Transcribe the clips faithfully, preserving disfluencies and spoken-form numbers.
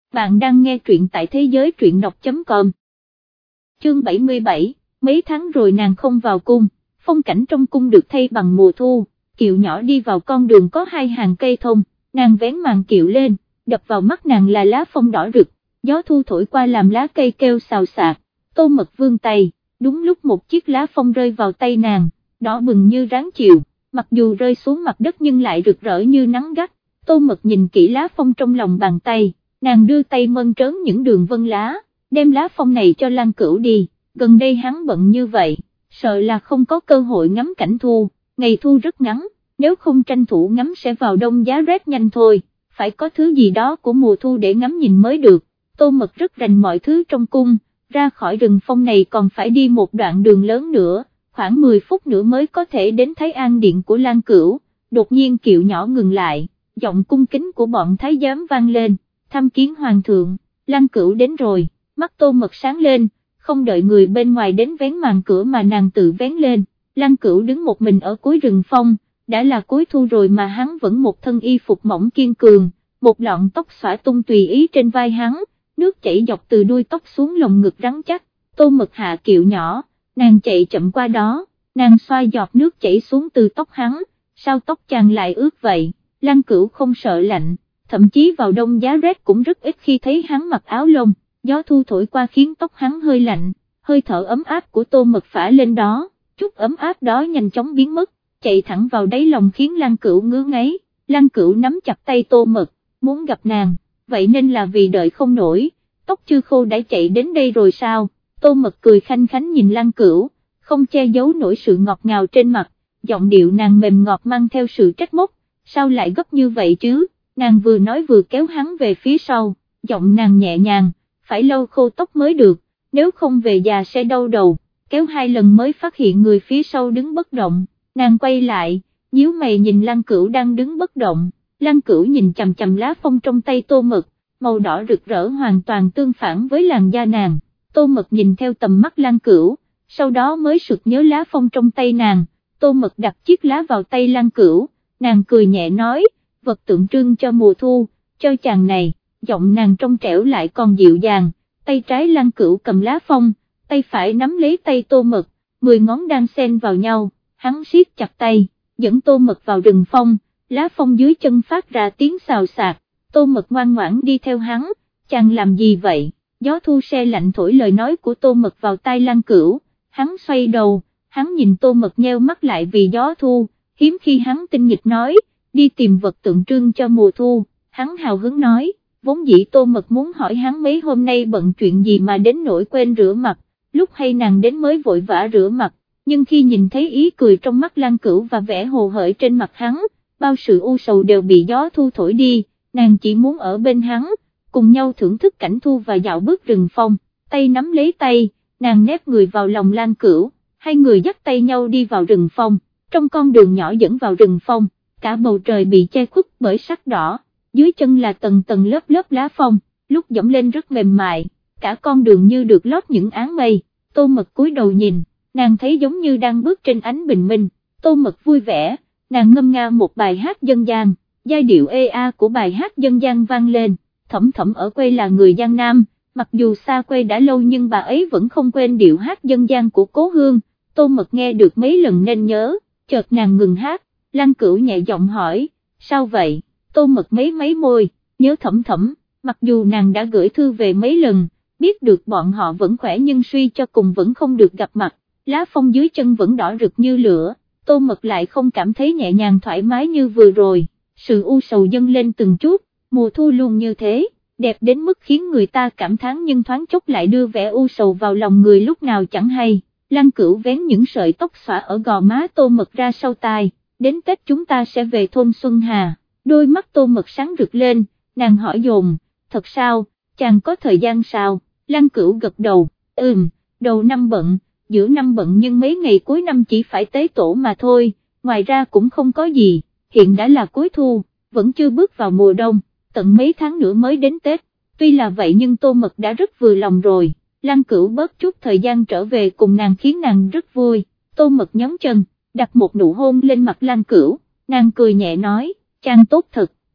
bạn đang nghe truyện tại thế giới truyện đọc chấm com. Chương bảy mươi bảy, mấy tháng rồi nàng không vào cung, phong cảnh trong cung được thay bằng mùa thu, kiệu nhỏ đi vào con đường có hai hàng cây thông, nàng vén màn kiệu lên, đập vào mắt nàng là lá phong đỏ rực, gió thu thổi qua làm lá cây kêu xào xạc, Tô Mật vươn tay, đúng lúc một chiếc lá phong rơi vào tay nàng, đỏ bừng như ráng chiều, mặc dù rơi xuống mặt đất nhưng lại rực rỡ như nắng gắt. Tô Mật nhìn kỹ lá phong trong lòng bàn tay, nàng đưa tay mơn trớn những đường vân lá, đem lá phong này cho Lan Cửu đi, gần đây hắn bận như vậy, sợ là không có cơ hội ngắm cảnh thu, ngày thu rất ngắn, nếu không tranh thủ ngắm sẽ vào đông giá rét nhanh thôi, phải có thứ gì đó của mùa thu để ngắm nhìn mới được. Tô Mật rất rành mọi thứ trong cung, ra khỏi rừng phong này còn phải đi một đoạn đường lớn nữa, khoảng mười phút nữa mới có thể đến Thái An Điện của Lan Cửu. Đột nhiên kiệu nhỏ ngừng lại, giọng cung kính của bọn thái giám vang lên, tham kiến hoàng thượng, Lan Cửu đến rồi. Mắt Tô Mật sáng lên, không đợi người bên ngoài đến vén màn cửa mà nàng tự vén lên. Lan Cửu đứng một mình ở cuối rừng phong, đã là cuối thu rồi mà hắn vẫn một thân y phục mỏng kiên cường, một lọn tóc xõa tung tùy ý trên vai hắn, nước chảy dọc từ đuôi tóc xuống lồng ngực rắn chắc. Tô Mật hạ kiệu nhỏ, nàng chạy chậm qua đó, nàng xoa giọt nước chảy xuống từ tóc hắn, sao tóc chàng lại ướt vậy? Lan Cửu không sợ lạnh, thậm chí vào đông giá rét cũng rất ít khi thấy hắn mặc áo lông, gió thu thổi qua khiến tóc hắn hơi lạnh, hơi thở ấm áp của Tô Mật phả lên đó, chút ấm áp đó nhanh chóng biến mất, chạy thẳng vào đáy lòng khiến Lan Cửu ngứa ngáy. Lan Cửu nắm chặt tay Tô Mật, muốn gặp nàng, vậy nên là vì đợi không nổi, tóc chưa khô đã chạy đến đây rồi sao? Tô Mật cười khanh khánh nhìn Lan Cửu, không che giấu nổi sự ngọt ngào trên mặt, giọng điệu nàng mềm ngọt mang theo sự trách móc, sao lại gấp như vậy chứ? Nàng vừa nói vừa kéo hắn về phía sau, giọng nàng nhẹ nhàng, phải lâu khô tóc mới được, nếu không về già sẽ đau đầu, kéo hai lần mới phát hiện người phía sau đứng bất động, nàng quay lại, nhíu mày nhìn Lan Cửu đang đứng bất động. Lan Cửu nhìn chằm chằm lá phong trong tay Tô Mật, màu đỏ rực rỡ hoàn toàn tương phản với làn da nàng. Tô Mật nhìn theo tầm mắt Lan Cửu, sau đó mới sực nhớ lá phong trong tay nàng. Tô Mật đặt chiếc lá vào tay Lan Cửu, nàng cười nhẹ nói, vật tượng trưng cho mùa thu, cho chàng này, giọng nàng trong trẻo lại còn dịu dàng. Tay trái Lan Cửu cầm lá phong, tay phải nắm lấy tay Tô Mật, mười ngón đang xen vào nhau, hắn siết chặt tay, dẫn Tô Mật vào rừng phong, lá phong dưới chân phát ra tiếng xào xạc. Tô Mật ngoan ngoãn đi theo hắn, chàng làm gì vậy? Gió thu se lạnh thổi lời nói của Tô Mật vào tai Lan Cửu, hắn xoay đầu, hắn nhìn Tô Mật nheo mắt lại vì gió thu, hiếm khi hắn tinh nghịch nói, đi tìm vật tượng trưng cho mùa thu. Hắn hào hứng nói, vốn dĩ Tô Mật muốn hỏi hắn mấy hôm nay bận chuyện gì mà đến nỗi quên rửa mặt, lúc hay nàng đến mới vội vã rửa mặt, nhưng khi nhìn thấy ý cười trong mắt Lan Cửu và vẻ hồ hởi trên mặt hắn, bao sự u sầu đều bị gió thu thổi đi, nàng chỉ muốn ở bên hắn, cùng nhau thưởng thức cảnh thu và dạo bước rừng phong. Tay nắm lấy tay, nàng nép người vào lòng Lan Cửu, hai người dắt tay nhau đi vào rừng phong. Trong con đường nhỏ dẫn vào rừng phong, cả bầu trời bị che khuất bởi sắc đỏ, dưới chân là tầng tầng lớp lớp lá phong, lúc dẫm lên rất mềm mại, cả con đường như được lót những áng mây. Tô Mật cúi đầu nhìn, nàng thấy giống như đang bước trên ánh bình minh. Tô Mật vui vẻ, nàng ngâm nga một bài hát dân gian, giai điệu ê a của bài hát dân gian vang lên. Thẩm Thẩm ở quê là người Giang Nam, mặc dù xa quê đã lâu nhưng bà ấy vẫn không quên điệu hát dân gian của cố hương. Tô Mật nghe được mấy lần nên nhớ, chợt nàng ngừng hát. Lan Cửu nhẹ giọng hỏi, sao vậy? Tô Mật mấy mấy môi, nhớ Thẩm Thẩm, mặc dù nàng đã gửi thư về mấy lần, biết được bọn họ vẫn khỏe nhưng suy cho cùng vẫn không được gặp mặt, lá phong dưới chân vẫn đỏ rực như lửa. Tô Mật lại không cảm thấy nhẹ nhàng thoải mái như vừa rồi, sự u sầu dâng lên từng chút. Mùa thu luôn như thế, đẹp đến mức khiến người ta cảm thán nhưng thoáng chốc lại đưa vẻ u sầu vào lòng người lúc nào chẳng hay. Lan Cửu vén những sợi tóc xõa ở gò má Tô Mật ra sau tai, đến Tết chúng ta sẽ về thôn Xuân Hà. Đôi mắt Tô Mật sáng rực lên, nàng hỏi dồn, thật sao, chàng có thời gian sao? Lan Cửu gật đầu, ừm, đầu năm bận, giữa năm bận nhưng mấy ngày cuối năm chỉ phải tế tổ mà thôi, ngoài ra cũng không có gì. Hiện đã là cuối thu, vẫn chưa bước vào mùa đông, tận mấy tháng nữa mới đến Tết. Tuy là vậy nhưng Tô Mật đã rất vừa lòng rồi. Lan Cửu bớt chút thời gian trở về cùng nàng khiến nàng rất vui. Tô Mật nhón chân, đặt một nụ hôn lên mặt Lan Cửu, nàng cười nhẹ nói, chàng tốt thật,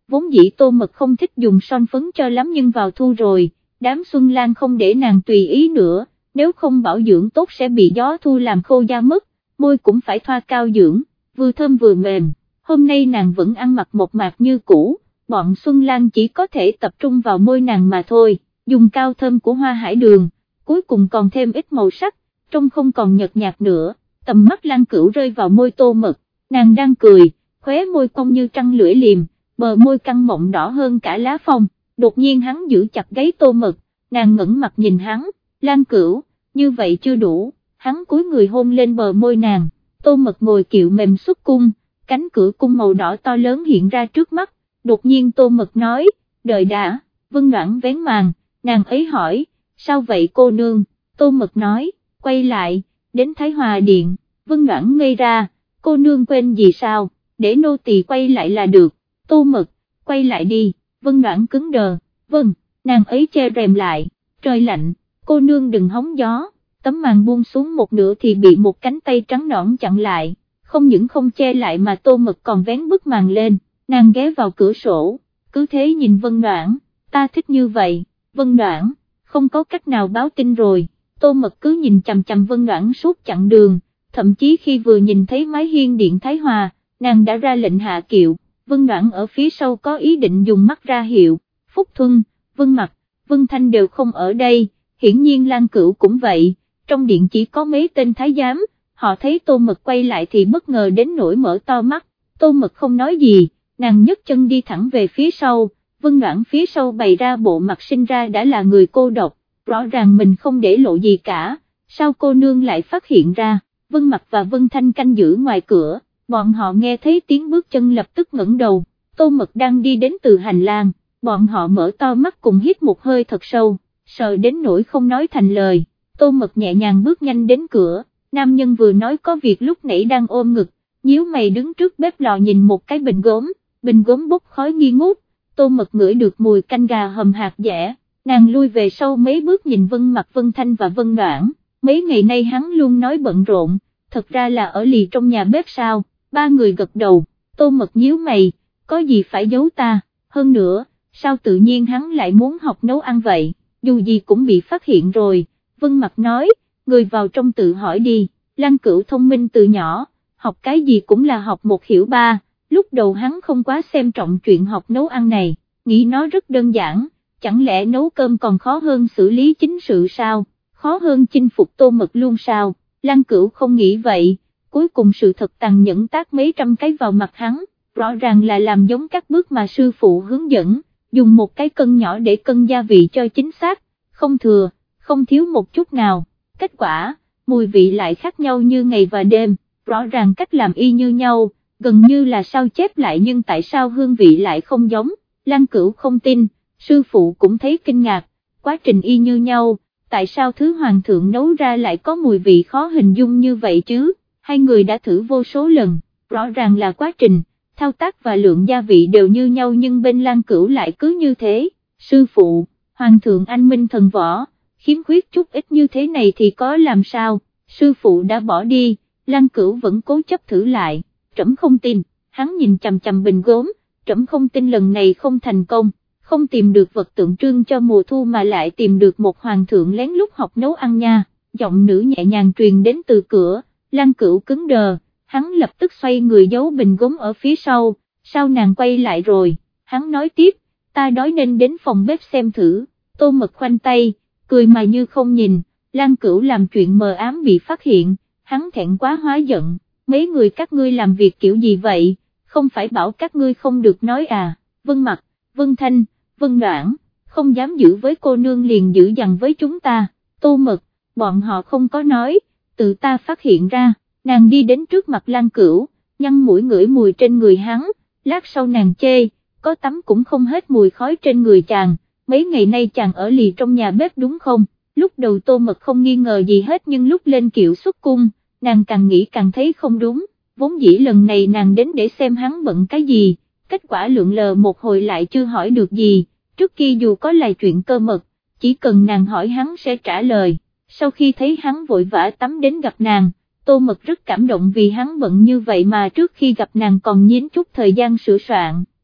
vốn dĩ Tô Mật không thích dùng son phấn cho lắm nhưng vào thu rồi, đám Xuân Lan không để nàng tùy ý nữa, nếu không bảo dưỡng tốt sẽ bị gió thu làm khô da mất, môi cũng phải thoa cao dưỡng, vừa thơm vừa mềm, hôm nay nàng vẫn ăn mặc một mạc như cũ, bọn Xuân Lan chỉ có thể tập trung vào môi nàng mà thôi, dùng cao thơm của hoa hải đường, cuối cùng còn thêm ít màu sắc, trông không còn nhợt nhạt nữa, tầm mắt Lan Cửu rơi vào môi Tô Mật, nàng đang cười, khóe môi cong như trăng lưỡi liềm, bờ môi căng mọng đỏ hơn cả lá phong, đột nhiên hắn giữ chặt gáy Tô Mật, nàng ngẩng mặt nhìn hắn, Lan Cửu, như vậy chưa đủ, hắn cúi người hôn lên bờ môi nàng, Tô Mật ngồi kiệu mềm xuất cung, cánh cửa cung màu đỏ to lớn hiện ra trước mắt, đột nhiên Tô Mật nói, đợi đã, Vân Noãn vén màn, nàng ấy hỏi, sao vậy cô nương, Tô Mật nói, quay lại, đến Thái Hòa Điện, Vân Noãn ngây ra, cô nương quên gì sao, để nô tỳ quay lại là được, Tô Mật, quay lại đi, Vân Noãn cứng đờ, vâng, nàng ấy che rèm lại, trời lạnh, cô nương đừng hóng gió, tấm màn buông xuống một nửa thì bị một cánh tay trắng nõn chặn lại, không những không che lại mà Tô Mật còn vén bức màn lên, nàng ghé vào cửa sổ, cứ thế nhìn Vân Noãn, ta thích như vậy, Vân Noãn, không có cách nào báo tin rồi, Tô Mật cứ nhìn chằm chằm Vân Noãn suốt chặng đường, thậm chí khi vừa nhìn thấy mái hiên điện Thái Hòa, nàng đã ra lệnh hạ kiệu, Vân Noãn ở phía sau có ý định dùng mắt ra hiệu, Phúc Thuân, Vân Mặc, Vân Thanh đều không ở đây, hiển nhiên Lan Cửu cũng vậy, trong điện chỉ có mấy tên thái giám, họ thấy Tô Mật quay lại thì bất ngờ đến nỗi mở to mắt, Tô Mật không nói gì, nàng nhấc chân đi thẳng về phía sau, Vân Noãn phía sau bày ra bộ mặt sinh ra đã là người cô độc, rõ ràng mình không để lộ gì cả, sao cô nương lại phát hiện ra, Vân Mặc và Vân Thanh canh giữ ngoài cửa, bọn họ nghe thấy tiếng bước chân lập tức ngẩng đầu, Tô Mật đang đi đến từ hành lang, bọn họ mở to mắt cùng hít một hơi thật sâu, sợ đến nỗi không nói thành lời, Tô Mật nhẹ nhàng bước nhanh đến cửa, nam nhân vừa nói có việc lúc nãy đang ôm ngực, nhíu mày đứng trước bếp lò nhìn một cái bình gốm, bình gốm bốc khói nghi ngút, Tô Mật ngửi được mùi canh gà hầm hạt dẻ, nàng lui về sau mấy bước nhìn Vân Mặc, Vân Thanh và Vân Noãn, mấy ngày nay hắn luôn nói bận rộn, thật ra là ở lì trong nhà bếp sao, ba người gật đầu, Tô Mật nhíu mày, có gì phải giấu ta, hơn nữa, sao tự nhiên hắn lại muốn học nấu ăn vậy, dù gì cũng bị phát hiện rồi, Vân Mặc nói, người vào trong tự hỏi đi, Lan Cửu thông minh từ nhỏ, học cái gì cũng là học một hiểu ba, lúc đầu hắn không quá xem trọng chuyện học nấu ăn này, nghĩ nó rất đơn giản, chẳng lẽ nấu cơm còn khó hơn xử lý chính sự sao, khó hơn chinh phục Tô Mật luôn sao, Lan Cửu không nghĩ vậy, cuối cùng sự thật tàn nhẫn tát mấy trăm cái vào mặt hắn, rõ ràng là làm giống các bước mà sư phụ hướng dẫn, dùng một cái cân nhỏ để cân gia vị cho chính xác, không thừa, không thiếu một chút nào, kết quả, mùi vị lại khác nhau như ngày và đêm, rõ ràng cách làm y như nhau, gần như là sao chép lại nhưng tại sao hương vị lại không giống, Lan Cửu không tin, sư phụ cũng thấy kinh ngạc, quá trình y như nhau, tại sao thứ hoàng thượng nấu ra lại có mùi vị khó hình dung như vậy chứ, hai người đã thử vô số lần, rõ ràng là quá trình, thao tác và lượng gia vị đều như nhau nhưng bên Lan Cửu lại cứ như thế, sư phụ, hoàng thượng anh minh thần võ, khiếm khuyết chút ít như thế này thì có làm sao, sư phụ đã bỏ đi, Lan Cửu vẫn cố chấp thử lại, trẫm không tin, hắn nhìn chằm chằm bình gốm, trẫm không tin lần này không thành công, không tìm được vật tượng trưng cho mùa thu mà lại tìm được một hoàng thượng lén lút học nấu ăn nha, giọng nữ nhẹ nhàng truyền đến từ cửa, Lan Cửu cứng đờ, hắn lập tức xoay người giấu bình gốm ở phía sau, sao nàng quay lại rồi, hắn nói tiếp, ta đói nên đến phòng bếp xem thử, Tô Mật khoanh tay, cười mà như không nhìn, Lan Cửu làm chuyện mờ ám bị phát hiện, hắn thẹn quá hóa giận, mấy người các ngươi làm việc kiểu gì vậy, không phải bảo các ngươi không được nói à, Vân Mặc, Vân Thanh, Vân Noãn, không dám giữ với cô nương liền giữ dằn với chúng ta, Tô Mật, bọn họ không có nói, tự ta phát hiện ra, nàng đi đến trước mặt Lan Cửu, nhăn mũi ngửi mùi trên người hắn, lát sau nàng chê, có tắm cũng không hết mùi khói trên người chàng, mấy ngày nay chàng ở lì trong nhà bếp đúng không, lúc đầu Tô Mật không nghi ngờ gì hết nhưng lúc lên kiệu xuất cung, nàng càng nghĩ càng thấy không đúng, vốn dĩ lần này nàng đến để xem hắn bận cái gì, kết quả lượn lờ một hồi lại chưa hỏi được gì, trước kia dù có là chuyện cơ mật, chỉ cần nàng hỏi hắn sẽ trả lời, sau khi thấy hắn vội vã tắm đến gặp nàng, Tô Mật rất cảm động vì hắn bận như vậy mà trước khi gặp nàng còn nhín chút thời gian sửa soạn,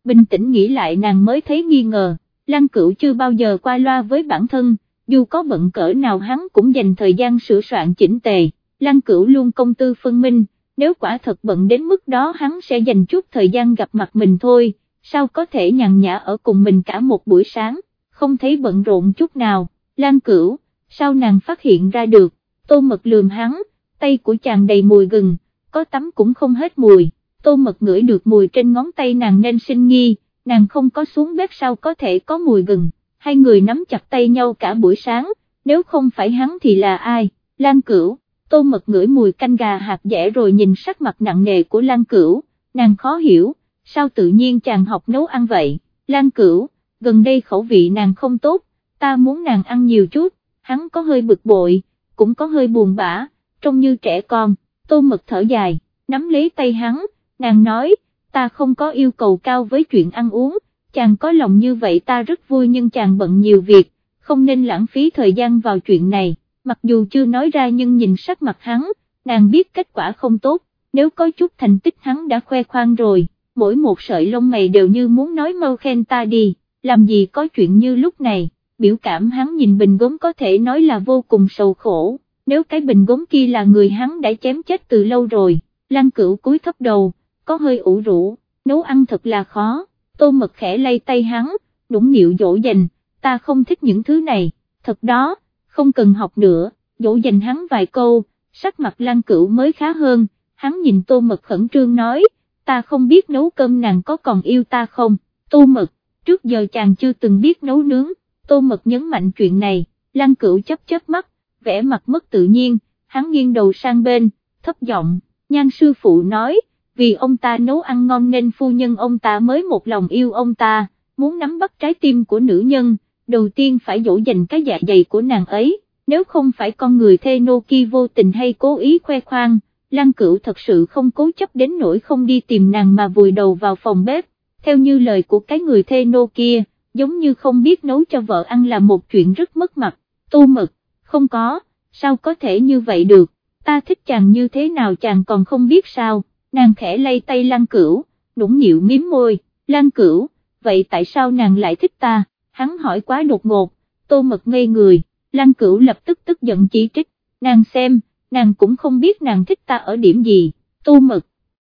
bình tĩnh nghĩ lại nàng mới thấy nghi ngờ, Lăng Cửu chưa bao giờ qua loa với bản thân, dù có bận cỡ nào hắn cũng dành thời gian sửa soạn chỉnh tề, Lăng Cửu luôn công tư phân minh, nếu quả thật bận đến mức đó hắn sẽ dành chút thời gian gặp mặt mình thôi, sao có thể nhàn nhã ở cùng mình cả một buổi sáng, không thấy bận rộn chút nào. Lăng Cửu, sao nàng phát hiện ra được? Tô Mật lườm hắn, tay của chàng đầy mùi gừng, có tắm cũng không hết mùi. Tô Mật ngửi được mùi trên ngón tay nàng nên sinh nghi, nàng không có xuống bếp sao có thể có mùi gừng. Hai người nắm chặt tay nhau cả buổi sáng, nếu không phải hắn thì là ai? Lăng Cửu. Tô Mật ngửi mùi canh gà hạt dẻ rồi nhìn sắc mặt nặng nề của Lăng Cửu, nàng khó hiểu, sao tự nhiên chàng học nấu ăn vậy? Lăng Cửu, gần đây khẩu vị nàng không tốt, ta muốn nàng ăn nhiều chút. Hắn có hơi bực bội, cũng có hơi buồn bã, trông như trẻ con. Tô Mật thở dài, nắm lấy tay hắn, nàng nói, ta không có yêu cầu cao với chuyện ăn uống, chàng có lòng như vậy ta rất vui nhưng chàng bận nhiều việc, không nên lãng phí thời gian vào chuyện này. Mặc dù chưa nói ra nhưng nhìn sắc mặt hắn, nàng biết kết quả không tốt, nếu có chút thành tích hắn đã khoe khoang rồi, mỗi một sợi lông mày đều như muốn nói mau khen ta đi, làm gì có chuyện như lúc này. Biểu cảm hắn nhìn bình gốm có thể nói là vô cùng sầu khổ, nếu cái bình gốm kia là người hắn đã chém chết từ lâu rồi. Lăng Cửu cúi thấp đầu, có hơi ủ rũ, nấu ăn thật là khó. Tô Mật khẽ lay tay hắn, nũng nịu dỗ dành, ta không thích những thứ này, thật đó, không cần học nữa, dỗ dành hắn vài câu, sắc mặt Lăng Cửu mới khá hơn, hắn nhìn Tô Mật khẩn trương nói, ta không biết nấu cơm nàng có còn yêu ta không? Tô Mật, trước giờ chàng chưa từng biết nấu nướng. Tô Mật nhấn mạnh chuyện này, Lăng Cửu chớp chớp mắt, vẻ mặt mất tự nhiên, hắn nghiêng đầu sang bên, thấp giọng, Nhan sư phụ nói, vì ông ta nấu ăn ngon nên phu nhân ông ta mới một lòng yêu ông ta, muốn nắm bắt trái tim của nữ nhân, đầu tiên phải dỗ dành cái dạ dày của nàng ấy, nếu không phải con người thê nô kia vô tình hay cố ý khoe khoang, Lăng Cửu thật sự không cố chấp đến nỗi không đi tìm nàng mà vùi đầu vào phòng bếp, theo như lời của cái người thê nô kia. Giống như không biết nấu cho vợ ăn là một chuyện rất mất mặt. Tô Mật, không có, sao có thể như vậy được, ta thích chàng như thế nào chàng còn không biết sao? Nàng khẽ lay tay Lăng Cửu, nũng nịu miếm môi. Lăng Cửu, vậy tại sao nàng lại thích ta? Hắn hỏi quá đột ngột. Tô Mật ngây người, Lăng Cửu lập tức tức giận chỉ trích, nàng xem, nàng cũng không biết nàng thích ta ở điểm gì. Tô Mật,